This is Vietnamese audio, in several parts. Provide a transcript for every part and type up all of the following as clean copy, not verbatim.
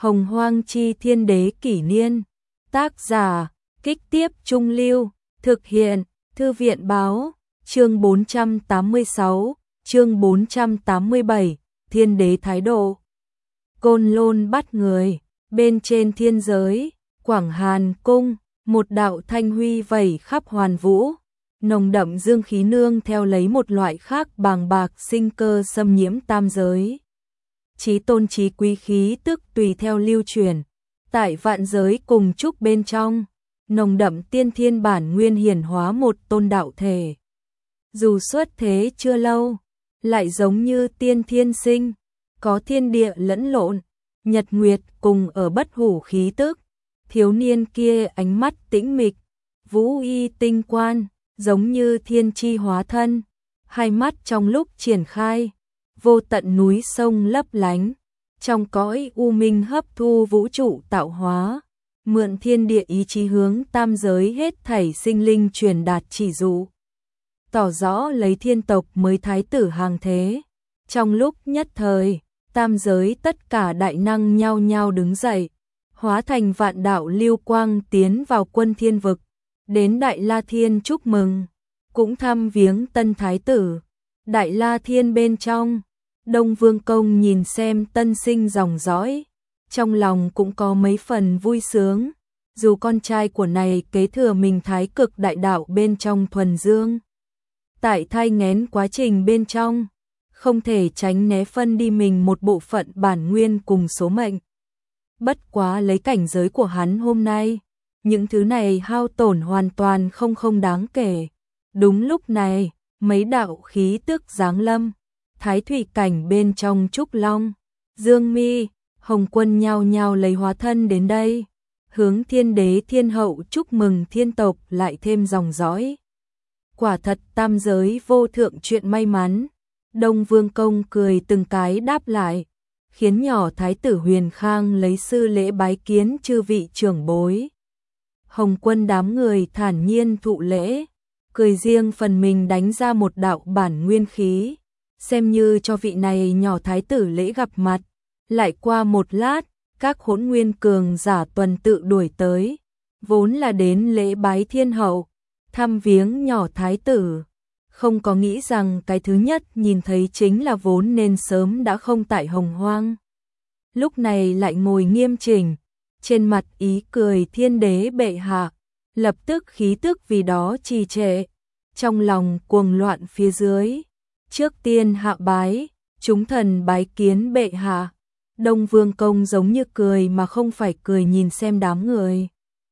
Hồng Hoang chi thiên đế kỷ niên. Tác giả, Kích Tiếp Trung Lưu. Thực hiện, Thư viện báo. Chương 486, chương 487, thiên đế thái độ. Côn Lôn bắt người. Bên trên thiên giới, Quảng Hàn Cung, một đạo thanh huy vẩy khắp hoàn vũ. Nồng đậm dương khí nương theo lấy một loại khác bàng bạc sinh cơ xâm nhiễm tam giới. Chí tôn chí quý khí tức tùy theo lưu truyền. Tại vạn giới cùng trúc bên trong, nồng đậm tiên thiên bản nguyên hiển hóa một tôn đạo thể. Dù xuất thế chưa lâu, lại giống như tiên thiên sinh, có thiên địa lẫn lộn, nhật nguyệt cùng ở bất hủ khí tức. Thiếu niên kia ánh mắt tĩnh mịch, vũ y tinh quan, giống như thiên chi hóa thân, hai mắt trong lúc triển khai, vô tận núi sông lấp lánh, trong cõi u minh hấp thu vũ trụ tạo hóa, mượn thiên địa ý chí hướng tam giới hết thảy sinh linh truyền đạt chỉ dụ, tỏ rõ lấy thiên tộc mới thái tử hàng thế. Trong lúc nhất thời, tam giới tất cả đại năng nhao nhao đứng dậy, hóa thành vạn đạo lưu quang tiến vào quân thiên vực, đến Đại La Thiên chúc mừng, cũng thăm viếng tân thái tử. Đại La Thiên bên trong, Đông Vương Công nhìn xem tân sinh dòng dõi, trong lòng cũng có mấy phần vui sướng, dù con trai của này kế thừa mình thái cực đại đạo bên trong thuần dương. Tại thai nghén quá trình bên trong, không thể tránh né phân đi mình một bộ phận bản nguyên cùng số mệnh. Bất quá lấy cảnh giới của hắn hôm nay, những thứ này hao tổn hoàn toàn không đáng kể. Đúng lúc này, mấy đạo khí tức giáng lâm, thái thủy cảnh bên trong Trúc Long, Dương Mi, Hồng Quân nhao nhao lấy hóa thân đến đây, hướng thiên đế thiên hậu chúc mừng thiên tộc lại thêm dòng dõi. Quả thật tam giới vô thượng chuyện may mắn. Đông Vương Công cười từng cái đáp lại, khiến nhỏ thái tử Huyền Khang lấy sư lễ bái kiến chư vị trưởng bối. Hồng Quân đám người thản nhiên thụ lễ, cười riêng phần mình đánh ra một đạo bản nguyên khí, xem như cho vị này nhỏ thái tử lễ gặp mặt. Lại qua một lát, các hỗn nguyên cường giả tuần tự đuổi tới, vốn là đến lễ bái thiên hậu, thăm viếng nhỏ thái tử. Không có nghĩ rằng cái thứ nhất nhìn thấy chính là vốn nên sớm đã không tại Hồng Hoang. Lúc này lại ngồi nghiêm chỉnh, trên mặt ý cười thiên đế bệ hạ, lập tức khí tức vì đó trì trệ, trong lòng cuồng loạn phía dưới. Trước tiên hạ bái, chúng thần bái kiến bệ hạ. Đông Vương Công giống như cười mà không phải cười nhìn xem đám người.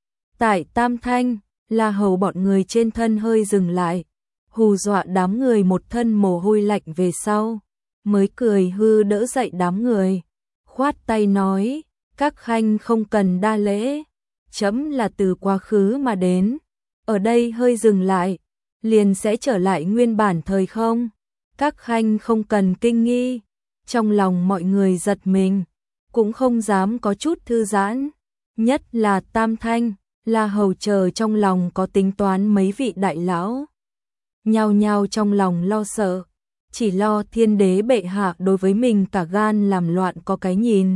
Tại Tam Thanh, La Hầu bọn người trên thân hơi dừng lại, hù dọa đám người một thân mồ hôi lạnh về sau, mới cười hư đỡ dậy đám người, khoát tay nói, các khanh không cần đa lễ, chấm là từ quá khứ mà đến, ở đây hơi dừng lại, liền sẽ trở lại nguyên bản thời không, các khanh không cần kinh nghi. Trong lòng mọi người giật mình, cũng không dám có chút thư giãn, nhất là Tam Thanh, La Hầu chờ trong lòng có tính toán mấy vị đại lão. Nhao nhao trong lòng lo sợ, chỉ lo thiên đế bệ hạ đối với mình cả gan làm loạn có cái nhìn.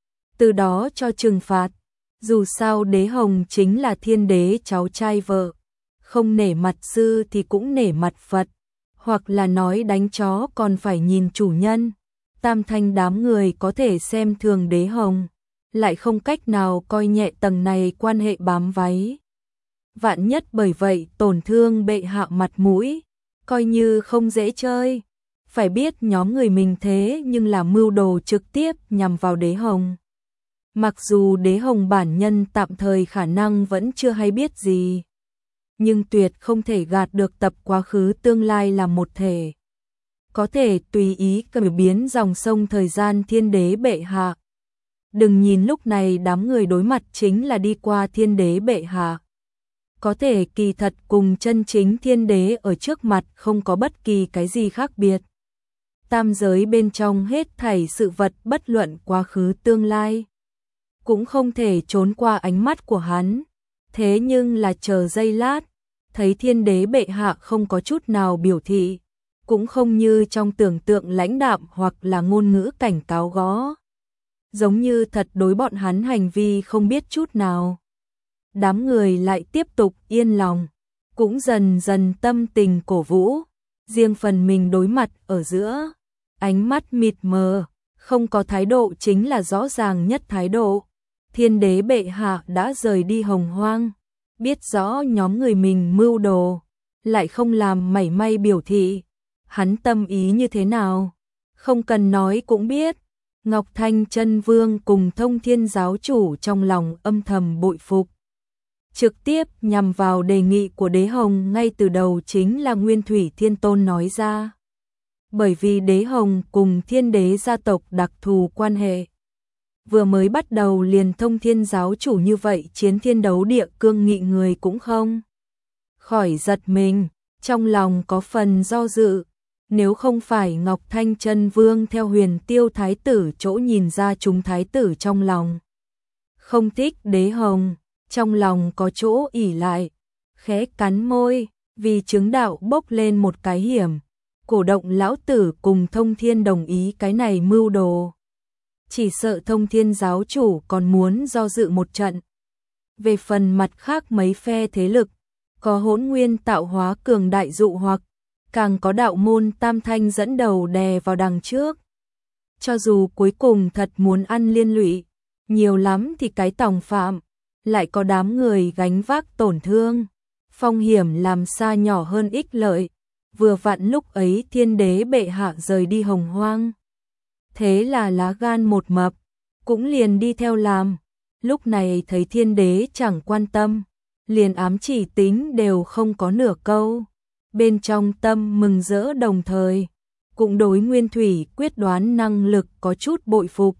Từ đó cho trừng phạt, dù sao đế hồng chính là thiên đế cháu trai vợ, không nể mặt sư thì cũng nể mặt Phật, hoặc là nói đánh chó còn phải nhìn chủ nhân. Tam Thanh đám người có thể xem thường đế hồng, lại không cách nào coi nhẹ tầng này quan hệ bám váy. Vạn nhất bởi vậy tổn thương bệ hạ mặt mũi, coi như không dễ chơi. Phải biết nhóm người mình thế nhưng là mưu đồ trực tiếp nhằm vào đế hồng. Mặc dù đế hồng bản nhân tạm thời khả năng vẫn chưa hay biết gì, nhưng tuyệt không thể gạt được tập quá khứ tương lai làm một thể. Có thể tùy ý cải biến dòng sông thời gian thiên đế bệ hạ. Đừng nhìn lúc này đám người đối mặt chính là đi qua thiên đế bệ hạ. Có thể kỳ thật cùng chân chính thiên đế ở trước mặt không có bất kỳ cái gì khác biệt. Tam giới bên trong hết thảy sự vật bất luận quá khứ tương lai, cũng không thể trốn qua ánh mắt của hắn. Thế nhưng là chờ giây lát, thấy thiên đế bệ hạ không có chút nào biểu thị, cũng không như trong tưởng tượng lãnh đạm hoặc là ngôn ngữ cảnh cáo gó giống như thật đối bọn hắn hành vi không biết chút nào. Đám người lại tiếp tục yên lòng, cũng dần dần tâm tình cổ vũ, riêng phần mình đối mặt ở giữa, ánh mắt mịt mờ, không có thái độ chính là rõ ràng nhất thái độ. Thiên đế bệ hạ đã rời đi Hồng Hoang, biết rõ nhóm người mình mưu đồ, lại không làm mảy may biểu thị, hắn tâm ý như thế nào, không cần nói cũng biết. Ngọc Thanh Chân Vương cùng Thông Thiên giáo chủ trong lòng âm thầm bội phục. Trực tiếp nhằm vào đề nghị của Đế Hồng ngay từ đầu chính là Nguyên Thủy Thiên Tôn nói ra. Bởi vì Đế Hồng cùng Thiên Đế gia tộc đặc thù quan hệ. Vừa mới bắt đầu liền Thông Thiên giáo chủ như vậy chiến thiên đấu địa cương nghị người cũng không khỏi giật mình, trong lòng có phần do dự. Nếu không phải Ngọc Thanh Chân Vương theo Huyền Tiêu thái tử chỗ nhìn ra chúng thái tử trong lòng không thích Đế Hồng, trong lòng có chỗ ỉ lại, khẽ cắn môi, vì chứng đạo bốc lên một cái hiểm, cổ động lão tử cùng Thông Thiên đồng ý cái này mưu đồ. Chỉ sợ Thông Thiên giáo chủ còn muốn do dự một trận. Về phần mặt khác mấy phe thế lực, có Hỗn Nguyên tạo hóa cường đại dụ hoặc, càng có đạo môn Tam Thanh dẫn đầu đè vào đằng trước. Cho dù cuối cùng thật muốn ăn liên lụy, nhiều lắm thì cái tòng phạm, lại có đám người gánh vác tổn thương, phong hiểm làm xa nhỏ hơn ích lợi. Vừa vặn lúc ấy Thiên Đế bệ hạ rời đi Hồng Hoang. Thế là lá gan một mập, cũng liền đi theo làm. Lúc này thấy Thiên Đế chẳng quan tâm, liền ám chỉ tính đều không có nửa câu. Bên trong tâm mừng rỡ đồng thời, cũng đối Nguyên Thủy quyết đoán năng lực có chút bội phục.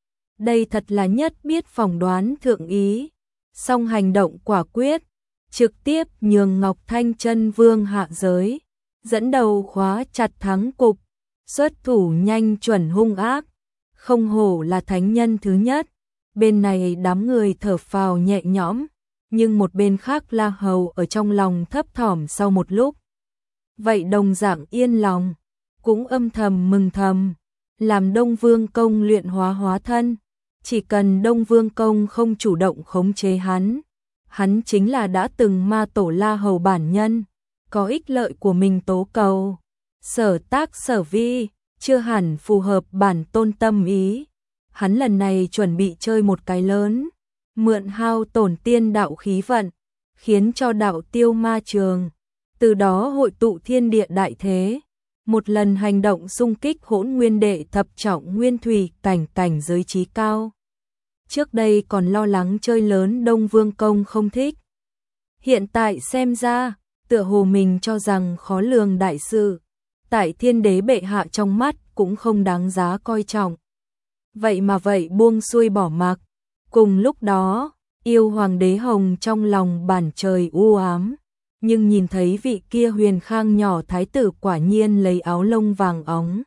Đây thật là nhất biết phỏng đoán thượng ý, song hành động quả quyết, trực tiếp nhường Ngọc Thanh Chân Vương hạ giới, dẫn đầu khóa chặt thắng cục, xuất thủ nhanh chuẩn hung ác, không hổ là thánh nhân thứ nhất. Bên này đám người thở phào nhẹ nhõm, nhưng một bên khác La Hầu ở trong lòng thấp thỏm sau một lúc. Vậy đồng dạng yên lòng, cũng âm thầm mừng thầm, làm Đông Vương Công luyện hóa thân, chỉ cần Đông Vương Công không chủ động khống chế hắn chính là đã từng ma tổ La Hầu bản nhân, có ích lợi của mình tố cầu, sở tác sở vi, chưa hẳn phù hợp bản tôn tâm ý. Hắn lần này chuẩn bị chơi một cái lớn, mượn hao tổn tiên đạo khí vận, khiến cho đạo tiêu ma trường, từ đó hội tụ thiên địa đại thế, một lần hành động xung kích Hỗn Nguyên đệ thập trọng nguyên thủy cảnh giới trí cao. Trước đây còn lo lắng chơi lớn Đông Vương Công không thích. Hiện tại xem ra, tựa hồ mình cho rằng khó lường đại sự, tại Thiên Đế bệ hạ trong mắt cũng không đáng giá coi trọng. Vậy mà vậy buông xuôi bỏ mặc. Cùng lúc đó, yêu hoàng Đế Hồng trong lòng bản trời u ám, nhưng nhìn thấy vị kia Huyền Khang nhỏ thái tử quả nhiên lấy áo lông vàng óng,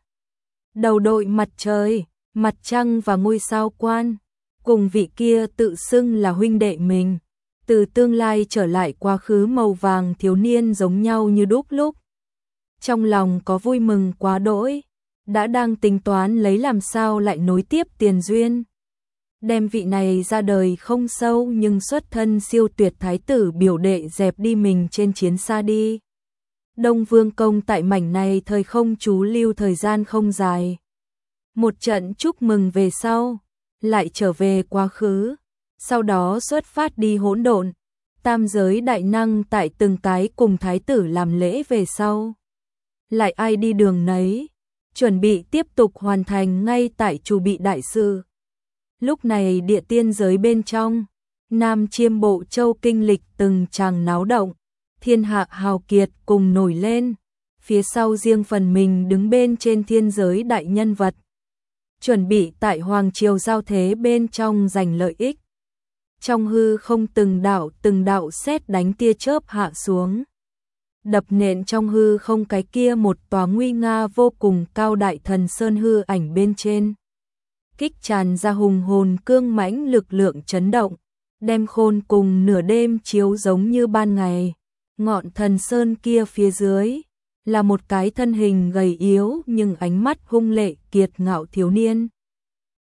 đầu đội mặt trời, mặt trăng và ngôi sao quan, cùng vị kia tự xưng là huynh đệ mình, từ tương lai trở lại quá khứ màu vàng thiếu niên giống nhau như đúc lúc. Trong lòng có vui mừng quá đỗi, đã đang tính toán lấy làm sao lại nối tiếp tiền duyên. Đem vị này ra đời không sâu nhưng xuất thân siêu tuyệt thái tử biểu đệ dẹp đi mình trên chiến xa đi. Đông Vương Công tại mảnh này thời không trú lưu thời gian không dài. Một trận chúc mừng về sau, lại trở về quá khứ, sau đó xuất phát đi hỗn độn. Tam giới đại năng tại từng cái cùng thái tử làm lễ về sau. Lại ai đi đường nấy, chuẩn bị tiếp tục hoàn thành ngay tại chủ bị đại sự. Lúc này địa tiên giới bên trong, Nam Chiêm Bộ Châu kinh lịch từng tràng náo động, thiên hạ hào kiệt cùng nổi lên, phía sau riêng phần mình đứng bên trên thiên giới đại nhân vật. Chuẩn bị tại Hoàng Triều giao thế bên trong giành lợi ích. Trong hư không từng đạo sét đánh tia chớp hạ xuống. Đập nện trong hư không cái kia một tòa nguy nga vô cùng cao đại thần sơn hư ảnh bên trên. Kích tràn ra hùng hồn cương mãnh lực lượng chấn động, đem khôn cùng nửa đêm chiếu giống như ban ngày. Ngọn thần sơn kia phía dưới là một cái thân hình gầy yếu nhưng ánh mắt hung lệ kiệt ngạo thiếu niên.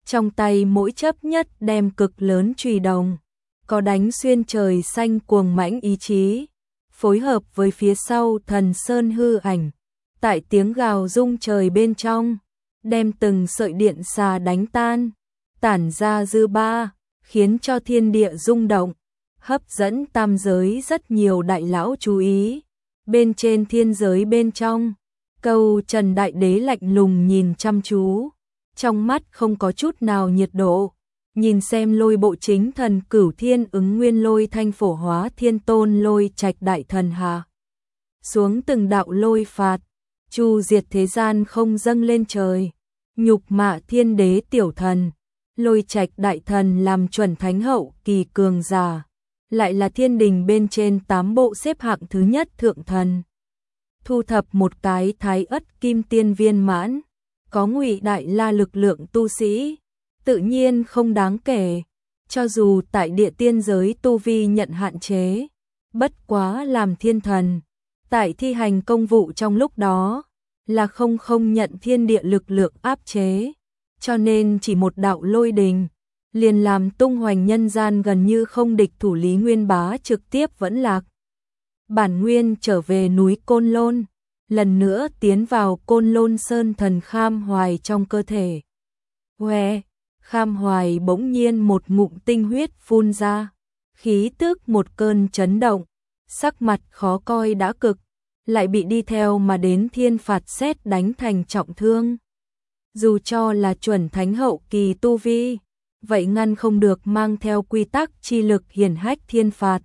trong tay mỗi chấp nhất đem cực lớn chùy đồng, có đánh xuyên trời xanh cuồng mãnh ý chí, phối hợp với phía sau thần sơn hư ảnh, tại tiếng gào rung trời bên trong, đem từng sợi điện xà đánh tan, tản ra dư ba, khiến cho thiên địa rung động, hấp dẫn tam giới rất nhiều đại lão chú ý. Bên trên thiên giới bên trong, Câu Trần Đại Đế lạnh lùng nhìn chăm chú, trong mắt không có chút nào nhiệt độ, nhìn xem lôi bộ chính thần Cửu Thiên Ứng Nguyên Lôi Thanh Phổ Hóa Thiên Tôn Lôi Trạch Đại Thần hạ xuống từng đạo lôi phạt, chu diệt thế gian không dâng lên trời, nhục mạ thiên đế tiểu thần, Lôi Trạch Đại Thần làm chuẩn thánh hậu kỳ cường giả, lại là thiên đình bên trên 8 bộ xếp hạng thứ nhất thượng thần. Thu thập một cái thái ất kim tiên viên mãn, có Ngụy Đại La lực lượng tu sĩ, tự nhiên không đáng kể, cho dù tại địa tiên giới tu vi nhận hạn chế, bất quá làm thiên thần, tại thi hành công vụ trong lúc đó, là không nhận thiên địa lực lượng áp chế, cho nên chỉ một đạo lôi đình, liền làm tung hoành nhân gian gần như không địch thủ Lý Nguyên Bá trực tiếp vẫn lạc. Bản nguyên trở về núi Côn Lôn, lần nữa tiến vào Côn Lôn Sơn thần Kham Hoài trong cơ thể. Hoe, Kham Hoài bỗng nhiên một ngụm tinh huyết phun ra, khí tức một cơn chấn động, sắc mặt khó coi đã cực, lại bị đi theo mà đến thiên phạt sét đánh thành trọng thương. Dù cho là chuẩn thánh hậu kỳ tu vi, vậy ngăn không được mang theo quy tắc chi lực hiển hách thiên phạt.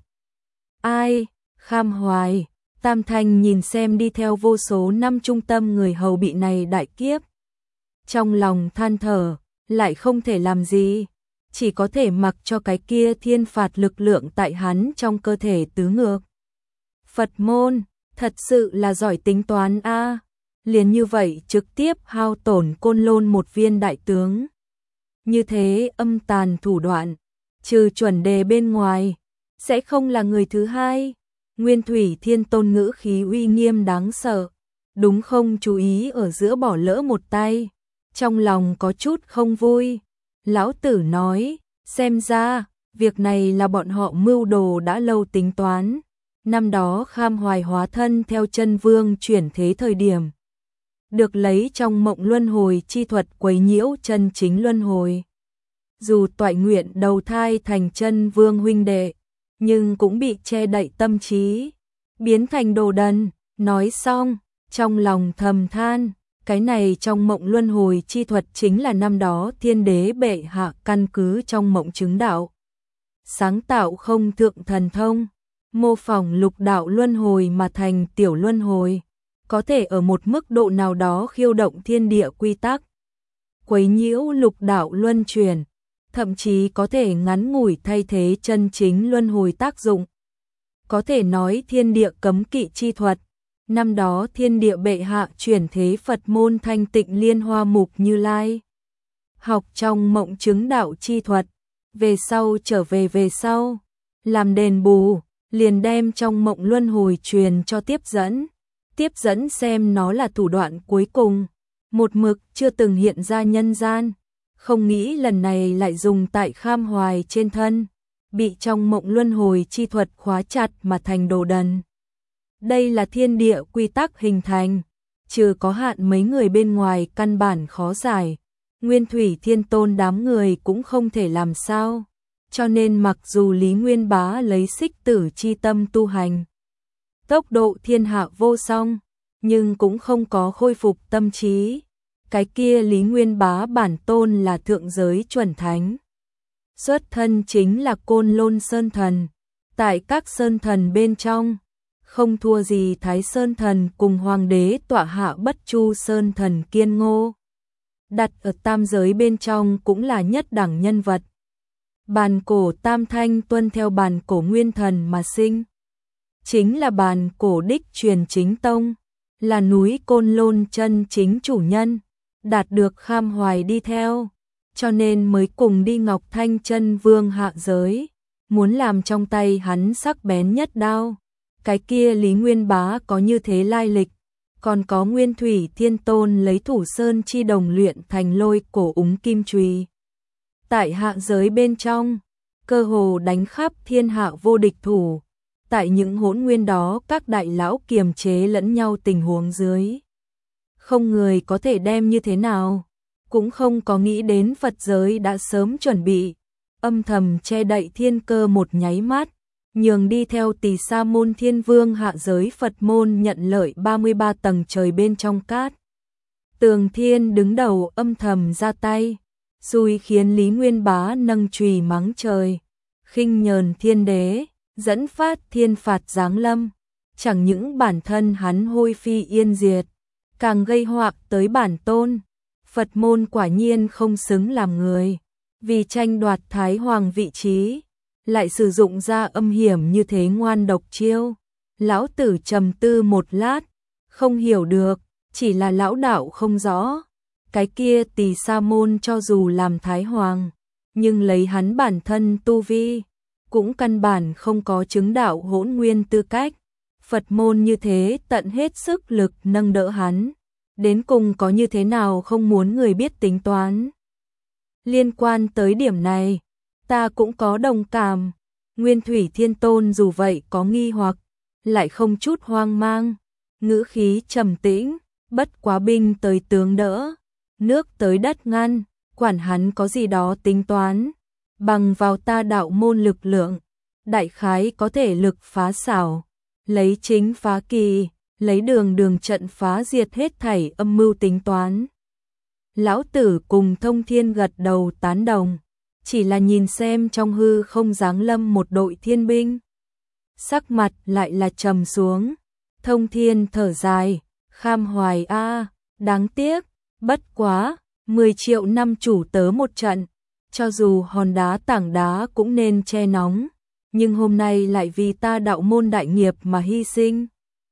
Ai? Kham Hoài, Tam Thanh nhìn xem đi theo vô số năm trung tâm người hầu bị này đại kiếp. Trong lòng than thở, lại không thể làm gì, chỉ có thể mặc cho cái kia thiên phạt lực lượng tại hắn trong cơ thể tứ ngược. Phật môn, thật sự là giỏi tính toán a, liền như vậy trực tiếp hao tổn Côn Lôn một viên đại tướng. Như thế âm tàn thủ đoạn, trừ chuẩn đề bên ngoài, sẽ không là người thứ hai. Nguyên Thủy Thiên Tôn ngữ khí uy nghiêm đáng sợ, đúng không chú ý ở giữa bỏ lỡ một tay, trong lòng có chút không vui. Lão tử nói, xem ra, việc này là bọn họ mưu đồ đã lâu tính toán. Năm đó Kham Hoài hóa thân theo chân vương chuyển thế thời điểm, được lấy trong mộng luân hồi chi thuật quấy nhiễu chân chính luân hồi. Dù toại nguyện đầu thai thành chân vương huynh đệ, nhưng cũng bị che đậy tâm trí, biến thành đồ đần. Nói xong, trong lòng thầm than, cái này trong mộng luân hồi chi thuật chính là năm đó thiên đế bệ hạ căn cứ trong mộng chứng đạo, sáng tạo không thượng thần thông, mô phỏng lục đạo luân hồi mà thành tiểu luân hồi, có thể ở một mức độ nào đó khiêu động thiên địa quy tắc, quấy nhiễu lục đạo luân chuyển, thậm chí có thể ngắn ngủi thay thế chân chính luân hồi tác dụng. Có thể nói thiên địa cấm kỵ chi thuật, năm đó thiên địa bệ hạ chuyển thế Phật môn Thanh Tịnh Liên Hoa Mục Như Lai. Học trong mộng chứng đạo chi thuật, về sau, làm đền bù, liền đem trong mộng luân hồi truyền cho tiếp dẫn xem nó là thủ đoạn cuối cùng, một mực chưa từng hiện ra nhân gian. Không nghĩ lần này lại dùng tại Kham Hoài trên thân, bị trong mộng luân hồi chi thuật khóa chặt mà thành đồ đần. Đây là thiên địa quy tắc hình thành, trừ có hạn mấy người bên ngoài căn bản khó giải, Nguyên Thủy Thiên Tôn đám người cũng không thể làm sao, cho nên mặc dù Lý Nguyên Bá lấy xích tử chi tâm tu hành, tốc độ thiên hạ vô song, nhưng cũng không có khôi phục tâm trí. Cái kia Lý Nguyên Bá bản tôn là thượng giới chuẩn thánh, xuất thân chính là Côn Lôn Sơn Thần, tại các Sơn Thần bên trong, không thua gì Thái Sơn Thần cùng Hoàng đế tọa hạ Bất Chu Sơn Thần Kiên Ngô. Đặt ở tam giới bên trong cũng là nhất đẳng nhân vật. Bàn cổ Tam Thanh tuân theo bàn cổ Nguyên Thần mà sinh, chính là bàn cổ đích truyền chính tông, là núi Côn Lôn chân chính chủ nhân, đạt được Kham Hoài đi theo, cho nên mới cùng đi Ngọc Thanh Chân Vương hạ giới, muốn làm trong tay hắn sắc bén nhất đao. Cái kia Lý Nguyên Bá có như thế lai lịch, còn có Nguyên Thủy Thiên Tôn lấy Thủ Sơn chi đồng luyện thành lôi cổ úng kim chùy, tại hạ giới bên trong, cơ hồ đánh khắp thiên hạ vô địch thủ. Tại những hỗn nguyên đó các đại lão kiềm chế lẫn nhau tình huống dưới. Không người có thể đem như thế nào, cũng không có nghĩ đến Phật giới đã sớm chuẩn bị, âm thầm che đậy thiên cơ một nháy mắt, nhường đi theo Tỳ Sa môn Thiên Vương hạ giới Phật môn nhận lợi 33 tầng trời bên trong cát. Tường Thiên đứng đầu âm thầm ra tay, xui khiến Lý Nguyên Bá nâng chùy mắng trời, khinh nhờn thiên đế, dẫn phát thiên phạt giáng lâm, chẳng những bản thân hắn hôi phi yên diệt, càng gây họa tới bản tôn. Phật môn quả nhiên không xứng làm người, vì tranh đoạt Thái Hoàng vị trí, lại sử dụng ra âm hiểm như thế ngoan độc chiêu. Lão tử trầm tư một lát, không hiểu được, chỉ là lão đạo không rõ. Cái kia Tỳ Sa môn cho dù làm Thái Hoàng, nhưng lấy hắn bản thân tu vi, cũng căn bản không có chứng đạo hỗn nguyên tư cách. Phật môn như thế tận hết sức lực nâng đỡ hắn, đến cùng có như thế nào không muốn người biết tính toán. Liên quan tới điểm này, ta cũng có đồng cảm. Nguyên Thủy Thiên Tôn dù vậy có nghi hoặc, lại không chút hoang mang, ngữ khí trầm tĩnh, bất quá binh tới tướng đỡ, nước tới đất ngăn, quản hắn có gì đó tính toán, bằng vào ta đạo môn lực lượng, đại khái có thể lực phá xảo, lấy chính phá kỳ, lấy đường trận phá diệt hết thảy âm mưu tính toán. Lão tử cùng Thông Thiên gật đầu tán đồng, chỉ là nhìn xem trong hư không giáng lâm một đội thiên binh. Sắc mặt lại là trầm xuống, Thông Thiên thở dài, kham hoài a, đáng tiếc, bất quá, 10 triệu năm chủ tớ một trận, cho dù hòn đá tảng đá cũng nên che nóng, nhưng hôm nay lại vì ta đạo môn đại nghiệp mà hy sinh.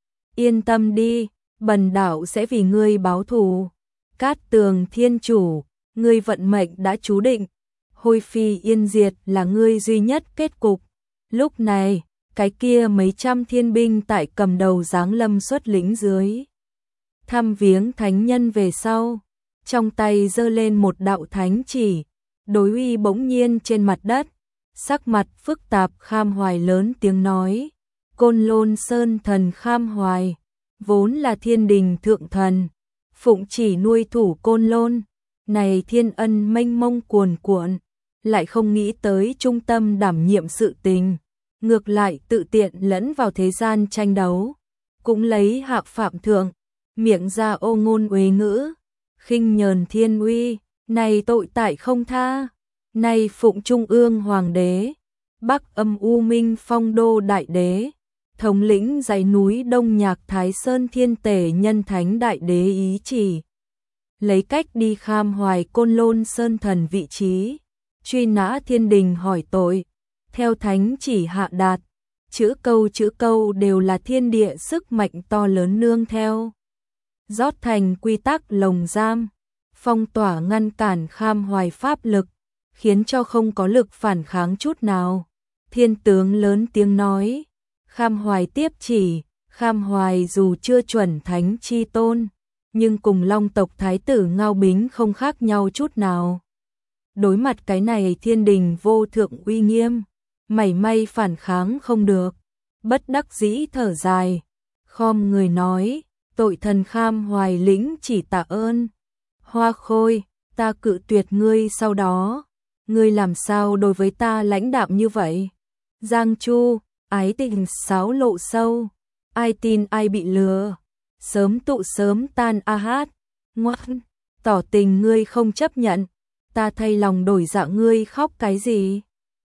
Yên tâm đi, bần đạo sẽ vì ngươi báo thù. Cát Tường Thiên Chủ, ngươi vận mệnh đã chú định, hôi phi yên diệt là ngươi duy nhất kết cục. Lúc này, cái kia mấy trăm thiên binh tại cầm đầu giáng lâm xuất lĩnh dưới. Thăm viếng thánh nhân về sau, trong tay giơ lên một đạo thánh chỉ, đối uy bỗng nhiên trên mặt đất, sắc mặt phức tạp Kham Hoài lớn tiếng nói, Côn Lôn Sơn thần Kham Hoài, vốn là thiên đình thượng thần, phụng chỉ nuôi thủ Côn Lôn, này thiên ân mênh mông cuồn cuộn, lại không nghĩ tới trung tâm đảm nhiệm sự tình, ngược lại tự tiện lẫn vào thế gian tranh đấu, cũng lấy hạ phạm thượng, miệng ra ô ngôn uế ngữ, khinh nhờn thiên uy, này tội tại không tha, này phụng trung ương hoàng đế, Bắc Âm U Minh Phong Đô đại đế, thống lĩnh dãy núi Đông Nhạc Thái Sơn Thiên Tể nhân thánh đại đế ý chỉ, lấy cách đi Kham Hoài Côn Lôn Sơn thần vị trí, truy nã thiên đình hỏi tội, theo thánh chỉ hạ đạt, chữ câu đều là thiên địa sức mạnh to lớn nương theo, rót thành quy tắc lồng giam, phong tỏa ngăn cản Kham Hoài pháp lực, khiến cho không có lực phản kháng chút nào. Thiên tướng lớn tiếng nói, Kham Hoài tiếp chỉ, Kham Hoài dù chưa chuẩn thánh chi tôn, nhưng cùng Long tộc thái tử Ngao Bính không khác nhau chút nào. Đối mặt cái này thiên đình vô thượng uy nghiêm, mảy may phản kháng không được, bất đắc dĩ thở dài, khom người nói, tội thần Kham Hoài lĩnh chỉ tạ ơn. Hoa Khôi, ta cự tuyệt ngươi sau đó, ngươi làm sao đối với ta lãnh đạm như vậy? Giang Chu, ái tình xáo lộ sâu, ai tin ai bị lừa, sớm tụ sớm tan a hát, ngoan, tỏ tình ngươi không chấp nhận, ta thay lòng đổi dạ ngươi khóc cái gì?